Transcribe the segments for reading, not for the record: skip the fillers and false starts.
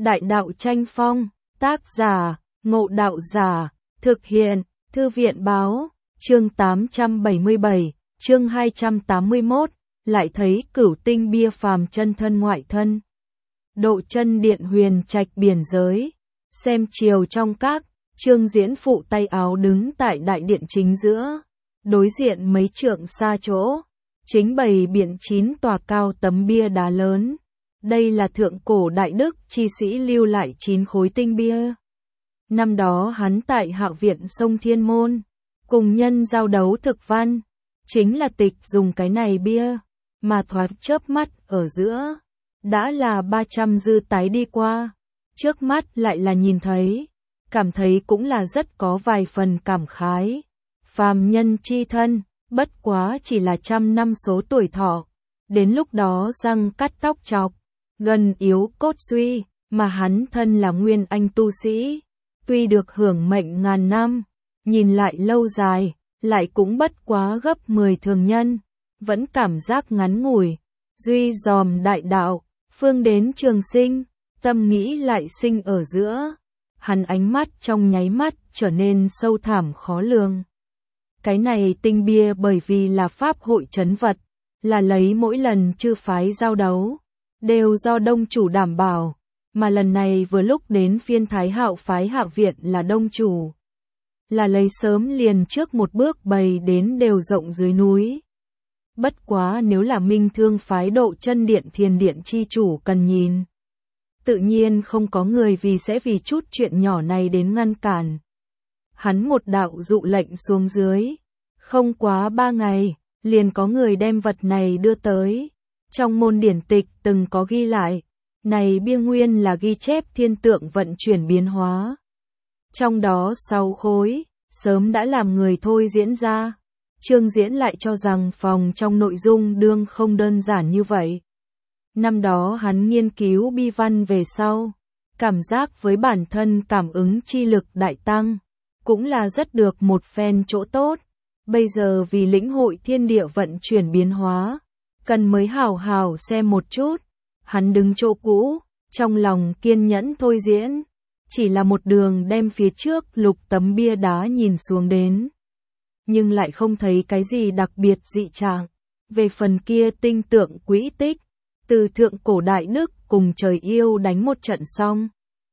Đại đạo tranh phong, tác giả, Ngộ Đạo Giả, thực hiện, Thư viện báo, chương 877, chương 281, lại thấy Cửu Tinh bia phàm chân thân ngoại thân. Độ chân điện huyền trạch biển giới, xem chiều trong các, Trương Diễn phụ tay áo đứng tại đại điện chính giữa, đối diện mấy trượng xa chỗ, chính bày biện 9 tòa cao tấm bia đá lớn. Đây là thượng cổ đại đức chi sĩ lưu lại 9 khối tinh bia. Năm đó hắn tại Hạo viện sông Thiên Môn, cùng nhân giao đấu thực văn, chính là tịch dùng cái này bia, mà thoáng chớp mắt ở giữa, đã là 300 dư tái đi qua, trước mắt lại là nhìn thấy, cảm thấy cũng là rất có vài phần cảm khái. Phàm nhân chi thân, bất quá chỉ là 100 năm số tuổi thọ, đến lúc đó răng cắt tóc chọc, gần yếu cốt suy, mà hắn thân là nguyên anh tu sĩ, tuy được hưởng mệnh ngàn năm, nhìn lại lâu dài, lại cũng bất quá gấp 10 thường nhân, vẫn cảm giác ngắn ngủi, duy dòm đại đạo, phương đến trường sinh, tâm nghĩ lại sinh ở giữa, hắn ánh mắt trong nháy mắt trở nên sâu thẳm khó lường. Cái này tinh bia bởi vì là pháp hội trấn vật, là lấy mỗi lần chư phái giao đấu, đều do đông chủ đảm bảo, mà lần này vừa lúc đến phiên Thái Hạo phái Hạo viện là đông chủ, là lấy sớm liền trước một bước bày đến đều rộng dưới núi. Bất quá nếu là Minh Thương phái Độ chân điện Thiền điện chi chủ cần nhìn, tự nhiên không có người sẽ vì chút chuyện nhỏ này đến ngăn cản. Hắn một đạo dụ lệnh xuống dưới, không quá 3 ngày, liền có người đem vật này đưa tới. Trong môn điển tịch từng có ghi lại, này bia nguyên là ghi chép thiên tượng vận chuyển biến hóa. Trong đó 6 khối, sớm đã làm người thôi diễn ra. Trương Diễn lại cho rằng phòng trong nội dung đương không đơn giản như vậy. Năm đó hắn nghiên cứu bi văn về sau, cảm giác với bản thân cảm ứng chi lực đại tăng, cũng là rất được một phen chỗ tốt. Bây giờ vì lĩnh hội thiên địa vận chuyển biến hóa, cần mới hào hào xem một chút. Hắn đứng chỗ cũ, trong lòng kiên nhẫn thôi diễn, chỉ là một đường đem phía trước lục tấm bia đá nhìn xuống đến, nhưng lại không thấy cái gì đặc biệt dị trạng. Về phần kia tinh tượng quỹ tích, từ thượng cổ đại đức cùng trời yêu đánh một trận xong,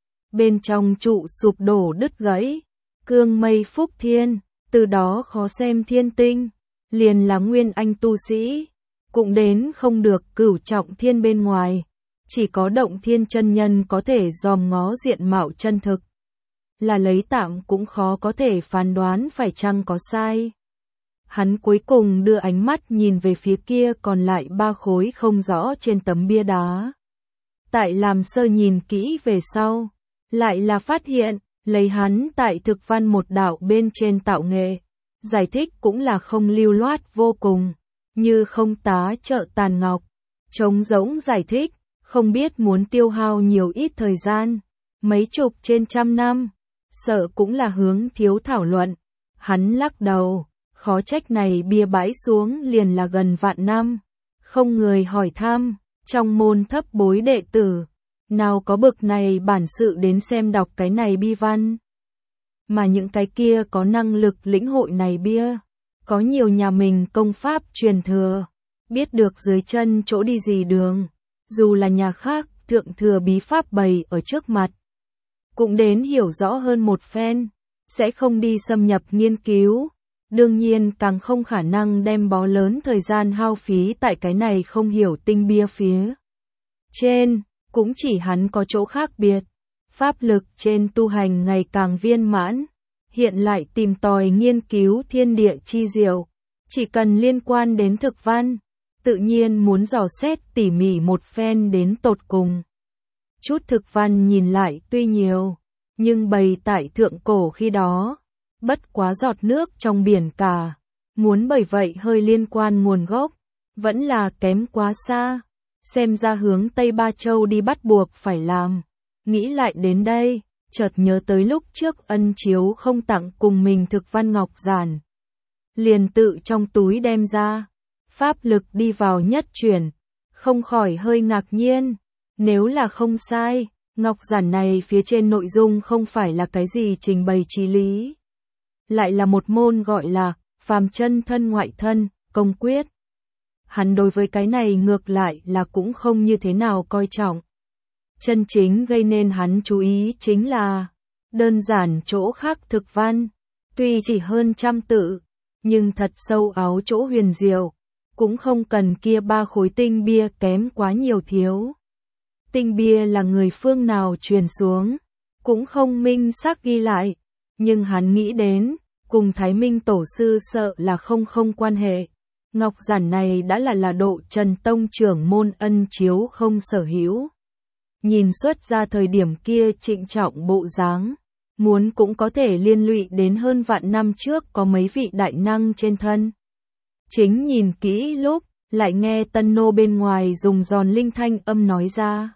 bên trong trụ sụp đổ đứt gãy, cương mây phúc thiên, từ đó khó xem thiên tinh, liền là nguyên anh tu sĩ, cũng đến không được cửu trọng thiên bên ngoài, chỉ có Động Thiên chân nhân có thể dòm ngó diện mạo chân thực, là lấy tạm cũng khó có thể phán đoán phải chăng có sai. Hắn cuối cùng đưa ánh mắt nhìn về phía kia còn lại 3 khối không rõ trên tấm bia đá. Tại làm sơ nhìn kỹ về sau, lại là phát hiện, lấy hắn tại thực văn một đạo bên trên tạo nghệ, giải thích cũng là không lưu loát vô cùng, như không tá trợ tàn ngọc, trống rỗng giải thích, không biết muốn tiêu hao nhiều ít thời gian, mấy chục trên 100 năm, sợ cũng là hướng thiếu thảo luận. Hắn lắc đầu, khó trách này bia bãi xuống liền là gần vạn năm, không người hỏi thăm, trong môn thấp bối đệ tử, nào có bực này bản sự đến xem đọc cái này bi văn. Mà những cái kia có năng lực lĩnh hội này bia, có nhiều nhà mình công pháp truyền thừa, biết được dưới chân chỗ đi gì đường, dù là nhà khác thượng thừa bí pháp bày ở trước mặt, cũng đến hiểu rõ hơn một phen, sẽ không đi xâm nhập nghiên cứu, đương nhiên càng không khả năng đem bó lớn thời gian hao phí tại cái này không hiểu tinh bia phía trên, cũng chỉ hắn có chỗ khác biệt, pháp lực trên tu hành ngày càng viên mãn, hiện lại tìm tòi nghiên cứu thiên địa chi diệu, chỉ cần liên quan đến thực văn, tự nhiên muốn dò xét tỉ mỉ một phen đến tột cùng. Chút thực văn nhìn lại tuy nhiều, nhưng bày tại thượng cổ khi đó, bất quá giọt nước trong biển cả, muốn bởi vậy hơi liên quan nguồn gốc, vẫn là kém quá xa, xem ra hướng Tây Ba Châu đi bắt buộc phải làm. Nghĩ lại đến đây, chợt nhớ tới lúc trước Ân Chiếu không tặng cùng mình thực văn ngọc giản, liền tự trong túi đem ra, pháp lực đi vào nhất chuyển, không khỏi hơi ngạc nhiên, nếu là không sai, Ngọc giản này phía trên nội dung không phải là cái gì trình bày chí lý, lại là một môn gọi là phàm chân thân ngoại thân, công quyết. Hắn đối với cái này ngược lại là cũng không như thế nào coi trọng. Chân chính gây nên hắn chú ý chính là đơn giản chỗ khắc thực văn, tuy chỉ hơn 100 tự, nhưng thật sâu áo chỗ huyền diệu, cũng không cần kia 3 khối tinh bia kém quá nhiều thiếu. Tinh bia là người phương nào truyền xuống, cũng không minh xác ghi lại, nhưng hắn nghĩ đến, cùng Thái Minh tổ sư sợ là không quan hệ. Ngọc giản này đã là độ Trần Tông trưởng môn ân chiếu không sở hữu. Nhìn xuất ra thời điểm kia trịnh trọng bộ dáng, muốn cũng có thể liên lụy đến hơn vạn năm trước có mấy vị đại năng trên thân. Chính nhìn kỹ lúc, lại nghe Tân Nô bên ngoài dùng giòn linh thanh âm nói ra.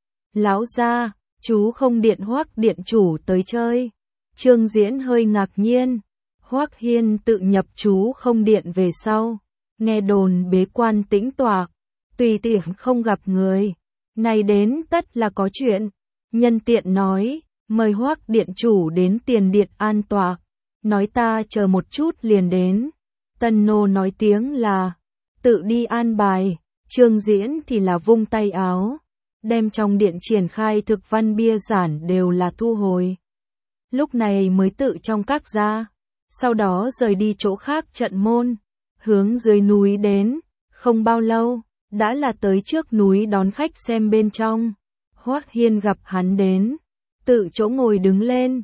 Lão gia, chú không điện Hoắc điện chủ tới chơi. Trương Diễn hơi ngạc nhiên. Hoắc Hiên tự nhập chú không điện về sau, nghe đồn bế quan tĩnh tọa, tùy tiện không gặp người, này đến tất là có chuyện. Nhân tiện nói, mời Hoắc điện chủ đến tiền điện an tọa, nói ta chờ một chút liền đến. Tân Nô nói tiếng là tự đi an bài, Trương Diễn thì là vung tay áo, đem trong điện triển khai thực văn bia giản đều là thu hồi. Lúc này mới tự trong các ra, sau đó rời đi chỗ khác trận môn, hướng dưới núi đến, không bao lâu, đã là tới trước núi đón khách xem bên trong. Hoắc Hiên gặp hắn đến, tự chỗ ngồi đứng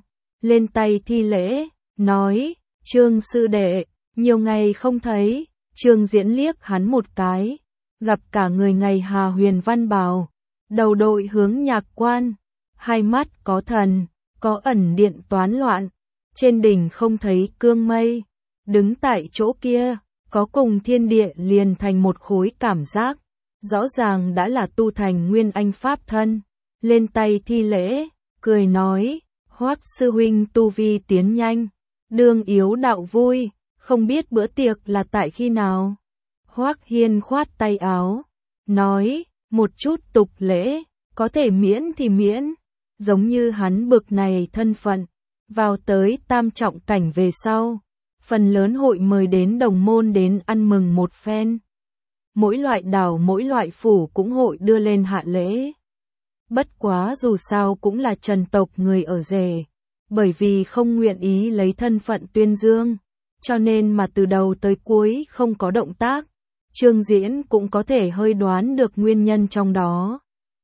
lên tay thi lễ, nói, Trương sư đệ, nhiều ngày không thấy. Trương Diễn liếc hắn một cái, gặp cả người ngày Hà Huyền văn bào, đầu đội hướng nhạc quan, hai mắt có thần, có ẩn điện toán loạn, trên đỉnh không thấy cương mây, đứng tại chỗ kia, có cùng thiên địa liền thành một khối cảm giác, rõ ràng đã là tu thành nguyên anh pháp thân, lên tay thi lễ, cười nói, Hoắc sư huynh tu vi tiến nhanh, đương yếu đạo vui, không biết bữa tiệc là tại khi nào. Hoắc Hiên khoát tay áo, nói, một chút tục lễ, có thể miễn thì miễn, giống như hắn bực này thân phận, vào tới tam trọng cảnh về sau, phần lớn hội mời đến đồng môn đến ăn mừng một phen. Mỗi loại đảo mỗi loại phủ cũng hội đưa lên hạ lễ. Bất quá dù sao cũng là Trần tộc người ở rể, bởi vì không nguyện ý lấy thân phận tuyên dương, cho nên mà từ đầu tới cuối không có động tác. Trương Diễn cũng có thể hơi đoán được nguyên nhân trong đó.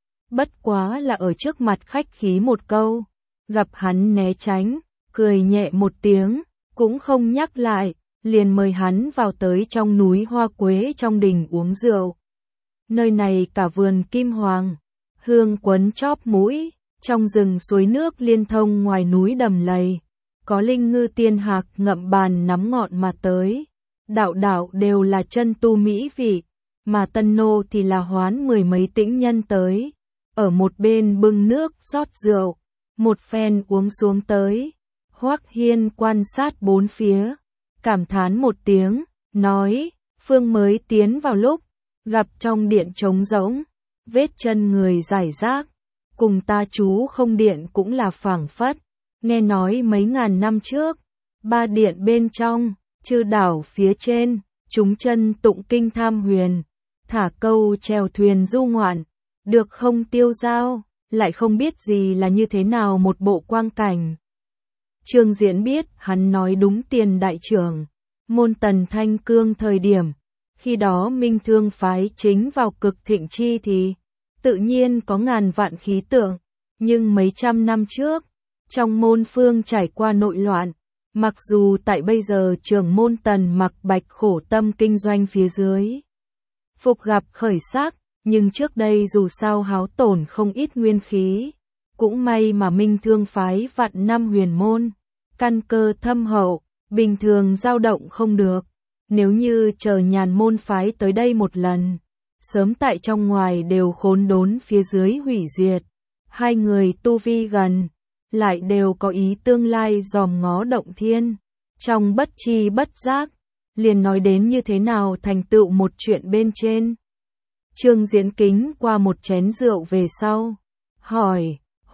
Bất quá là ở trước mặt khách khí một câu, gặp hắn né tránh, cười nhẹ một tiếng, cũng không nhắc lại, liền mời hắn vào tới trong núi hoa quế trong đình uống rượu. Nơi này cả vườn kim hoàng, hương quấn chóp mũi, trong rừng suối nước liên thông ngoài núi đầm lầy, có linh ngư tiên hạc ngậm bàn nắm ngọn mà tới. Đạo đạo đều là chân tu mỹ vị, mà Tân Nô thì là hoán 10 mấy tĩnh nhân tới, ở một bên bưng nước rót rượu, một phen uống xuống tới. Hoắc Hiên quan sát bốn phía, cảm thán một tiếng, nói, phương mới tiến vào lúc, gặp trong điện trống rỗng, vết chân người rải rác, cùng ta chú không điện cũng là phảng phất, nghe nói mấy ngàn năm trước, ba điện bên trong, chư đảo phía trên, chúng chân tụng kinh tham huyền, thả câu chèo thuyền du ngoạn, được không tiêu dao, lại không biết gì là như thế nào một bộ quang cảnh. Trương Diễn biết hắn nói đúng tiền đại trưởng, môn Tần Thanh Cương thời điểm, khi đó Minh Thương phái chính vào cực thịnh chi thì, tự nhiên có ngàn vạn khí tượng, nhưng mấy trăm năm trước, trong môn phương trải qua nội loạn, mặc dù tại bây giờ trưởng môn Tần Mặc Bạch khổ tâm kinh doanh phía dưới, phục gặp khởi sắc, nhưng trước đây dù sao háo tổn không ít nguyên khí, cũng may mà Minh Thương phái vạn năm huyền môn, căn cơ thâm hậu, bình thường dao động không được, nếu như chờ Nhàn môn phái tới đây một lần, sớm tại trong ngoài đều khốn đốn phía dưới hủy diệt. Hai người tu vi gần, lại đều có ý tương lai dòm ngó động thiên, trong bất chi bất giác, liền nói đến như thế nào thành tựu một chuyện bên trên. Trương Diễn kính qua một chén rượu về sau, hỏi,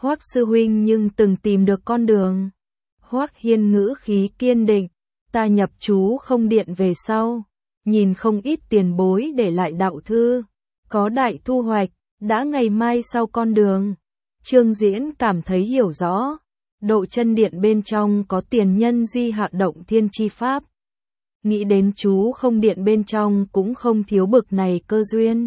Hoắc sư huynh nhưng từng tìm được con đường. Hoắc Hiên ngữ khí kiên định, ta nhập chú không điện về sau, nhìn không ít tiền bối để lại đạo thư, có đại thu hoạch, đã ngày mai sau con đường. Trương Diễn cảm thấy hiểu rõ, độ chân điện bên trong có tiền nhân di hạ động thiên chi pháp. Nghĩ đến chú không điện bên trong cũng không thiếu bực này cơ duyên.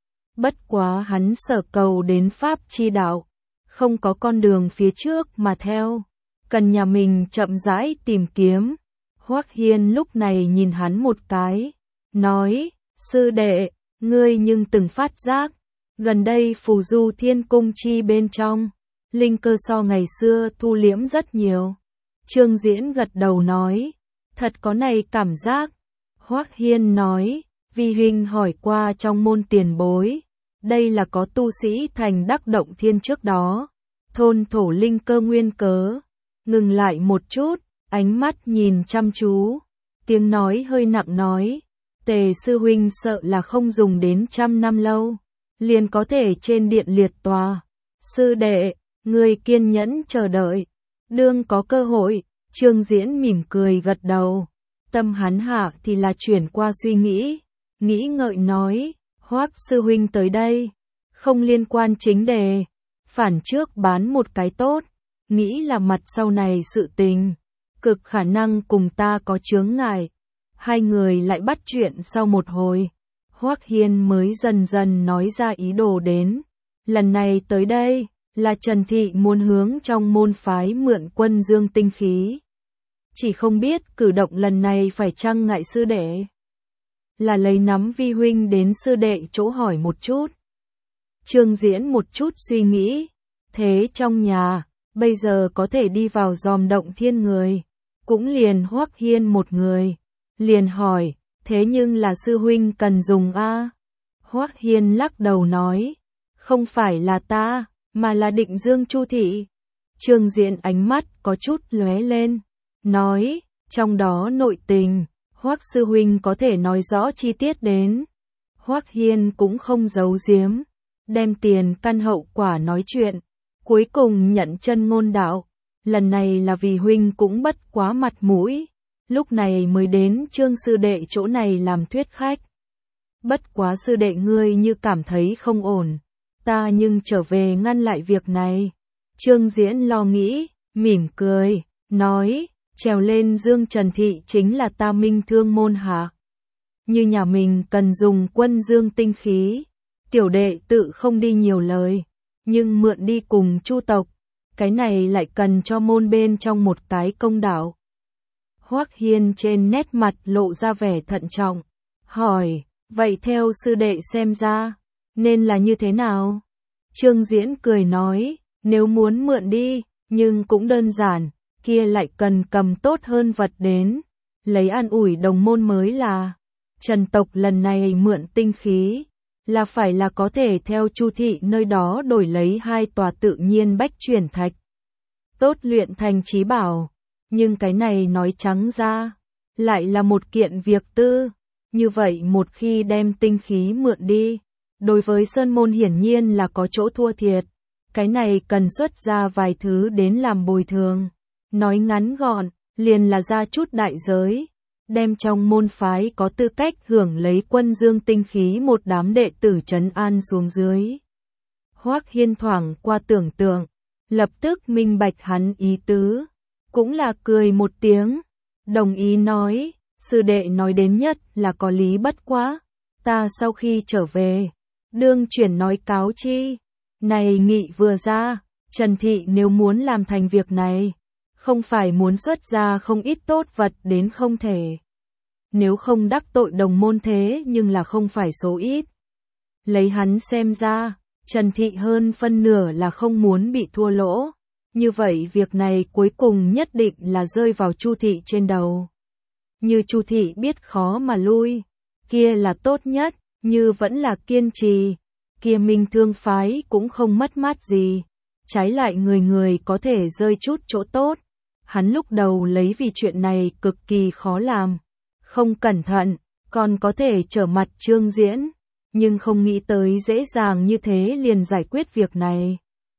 Bất quá hắn sở cầu đến pháp chi đạo, không có con đường phía trước mà theo, cần nhà mình chậm rãi tìm kiếm. Hoắc Hiên lúc này nhìn hắn một cái, nói, sư đệ, ngươi nhưng từng phát giác, gần đây phù du thiên cung chi bên trong, linh cơ so ngày xưa thu liễm rất nhiều. Trương Diễn gật đầu nói, thật có này cảm giác. Hoắc Hiên nói, vi huynh hỏi qua trong môn tiền bối, đây là có tu sĩ thành đắc động thiên trước đó, thôn thổ linh cơ nguyên cớ. Ngừng lại một chút, ánh mắt nhìn chăm chú, tiếng nói hơi nặng nói, Tề sư huynh sợ là không dùng đến 100 năm lâu, liền có thể trên điện liệt tòa. Sư đệ, người kiên nhẫn chờ đợi, đương có cơ hội. Trương Diễn mỉm cười gật đầu, tâm hắn hạ thì là chuyển qua suy nghĩ, nghĩ ngợi nói, Hoắc sư huynh tới đây, không liên quan chính đề, phản trước bán một cái tốt, nghĩ là mặt sau này sự tình, cực khả năng cùng ta có chướng ngại. Hai người lại bắt chuyện sau một hồi, Hoắc Hiên mới dần dần nói ra ý đồ đến. Lần này tới đây, là Trần Thị muốn hướng trong môn phái mượn quân dương tinh khí. Chỉ không biết cử động lần này phải chăng ngại sư đệ. Là lấy nắm vi huynh đến sư đệ chỗ hỏi một chút. Trương Diễn một chút suy nghĩ, thế trong nhà, bây giờ có thể đi vào dòm động thiên người, cũng liền Hoắc Hiên một người. Liền hỏi, thế nhưng là sư huynh cần dùng a? Hoắc Hiên lắc đầu nói, không phải là ta, mà là Định Dương Chu thị. Trương Diễn ánh mắt có chút lóe lên, nói, trong đó nội tình, Hoắc sư huynh có thể nói rõ chi tiết đến. Hoắc Hiên cũng không giấu giếm, đem tiền căn hậu quả nói chuyện, cuối cùng nhận chân ngôn đạo, lần này là vì huynh cũng bất quá mặt mũi, lúc này mới đến Trương sư đệ chỗ này làm thuyết khách. Bất quá sư đệ ngươi như cảm thấy không ổn, ta nhưng trở về ngăn lại việc này. Trương Diễn lo nghĩ, mỉm cười, nói, trèo lên Dương Trần Thị chính là ta minh thương môn hạ. Như nhà mình cần dùng quân dương tinh khí, tiểu đệ tự không đi nhiều lời, nhưng mượn đi cùng Chu tộc, cái này lại cần cho môn bên trong một cái công đạo. Hoắc Hiên trên nét mặt lộ ra vẻ thận trọng, hỏi, vậy theo sư đệ xem ra, nên là như thế nào? Trương Diễn cười nói, nếu muốn mượn đi, nhưng cũng đơn giản, kia lại cần cầm tốt hơn vật đến, lấy an ủi đồng môn mới là. Trần tộc lần này mượn tinh khí, là phải là có thể theo Chu thị nơi đó đổi lấy 2 tòa tự nhiên bách chuyển thạch. Tốt luyện thành chí bảo, nhưng cái này nói trắng ra, lại là một kiện việc tư, như vậy một khi đem tinh khí mượn đi, đối với Sơn môn hiển nhiên là có chỗ thua thiệt, cái này cần xuất ra vài thứ đến làm bồi thường. Nói ngắn gọn, liền là ra chút đại giới, đem trong môn phái có tư cách hưởng lấy quân dương tinh khí một đám đệ tử trấn an xuống dưới. Hoắc Hiên thoảng qua tưởng tượng, lập tức minh bạch hắn ý tứ, cũng là cười một tiếng, đồng ý nói, sư đệ nói đến nhất là có lý bất quá, ta sau khi trở về, đương chuyển nói cáo chi. Này nghị vừa ra, Trần Thị nếu muốn làm thành việc này, không phải muốn xuất ra không ít tốt vật đến không thể. Nếu không đắc tội đồng môn thế nhưng là không phải số ít. Lấy hắn xem ra, Trần Thị hơn phân nửa là không muốn bị thua lỗ. Như vậy việc này cuối cùng nhất định là rơi vào Chu thị trên đầu. Như Chu thị biết khó mà lui, kia là tốt nhất, như vẫn là kiên trì, kia minh thương phái cũng không mất mát gì. Trái lại người người có thể rơi chút chỗ tốt. Hắn lúc đầu lấy vì chuyện này cực kỳ khó làm, không cẩn thận, còn có thể trở mặt Trương Diễn, nhưng không nghĩ tới dễ dàng như thế liền giải quyết việc này.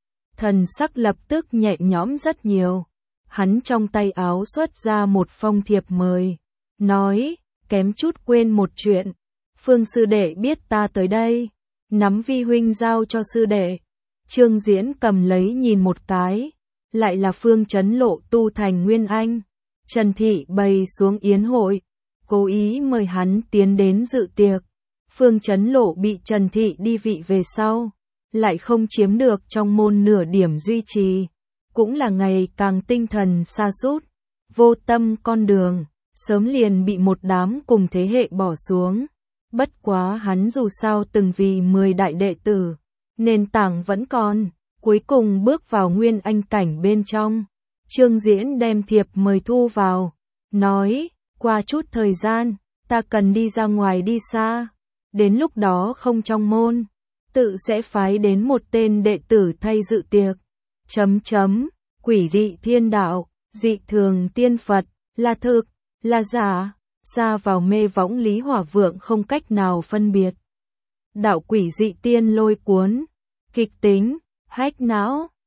thần sắc lập tức nhẹ nhõm rất nhiều. Hắn trong tay áo xuất ra một phong thiệp mời, nói, kém chút quên một chuyện. Phương sư đệ biết ta tới đây, nắm vi huynh giao cho sư đệ. Trương Diễn cầm lấy nhìn một cái, lại là Phương Chấn Lộ tu thành Nguyên Anh. Trần Thị bày xuống yến hội, cố ý mời hắn tiến đến dự tiệc. Phương Chấn Lộ bị Trần Thị đi vị về sau, lại không chiếm được trong môn nửa điểm duy trì, cũng là ngày càng tinh thần sa sút, vô tâm con đường, sớm liền bị một đám cùng thế hệ bỏ xuống. Bất quá hắn dù sao từng vì 10 đại đệ tử, nền tảng vẫn còn, cuối cùng bước vào Nguyên Anh cảnh bên trong. Trương Diễn đem thiệp mời thu vào, nói, qua chút thời gian, ta cần đi ra ngoài đi xa, đến lúc đó không trong môn, tự sẽ phái đến một tên đệ tử thay dự tiệc. Quỷ dị thiên đạo, dị thường tiên Phật, là thực, là giả, xa vào mê võng Lý Hỏa Vượng không cách nào phân biệt. Đạo quỷ dị tiên lôi cuốn, kịch tính, hách não,